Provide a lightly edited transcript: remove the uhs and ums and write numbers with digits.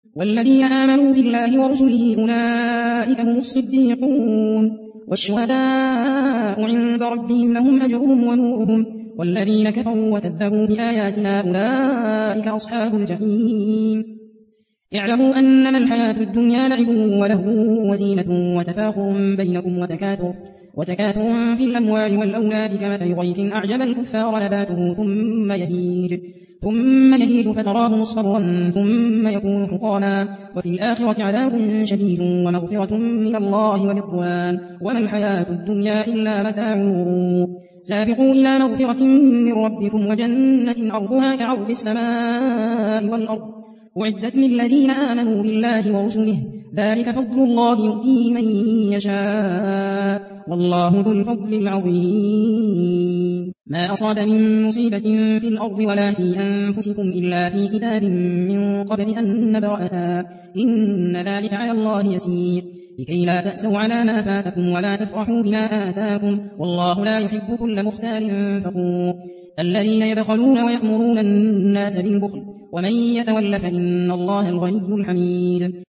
والذين آمنوا بالله ورسله أولئك هم الصديقون والشهداء عند ربهم لهم أجرهم ونورهم والذين كفروا وكذبوا بآياتنا أولئك أصحاب الجحيم اعلموا أنما الحياة الدنيا لعب ولهو وزينة وتفاخر بينكم وتكاثر في الأموال والأولاد كمثل غيث أعجب الكفار نباته ثم يهيج فتراه مصفرا ثم يكون حطاما وفي الآخرة عذاب شديد ومغفرة من الله ورضوان وما الحياة الدنيا إلا متاع الغرور سابقوا إلى مغفرة من ربكم وجنة عرضها كعرض السماء والأرض أعدت للذين آمنوا بالله ورسله ذلك فضل الله يؤتيه من يشاء والله ذو الفضل العظيم ما أصاب من مصيبة في الأرض ولا في أنفسكم إلا في كتاب من قبل أن نبرأها إن ذلك على الله يسير لكي لا تأسوا على ما فاتكم ولا تفرحوا بما آتاكم والله لا يحب كل مختال فخور الذين يبخلون ويأمرون الناس بالبخل ومن يتول فإن الله الغني الحميد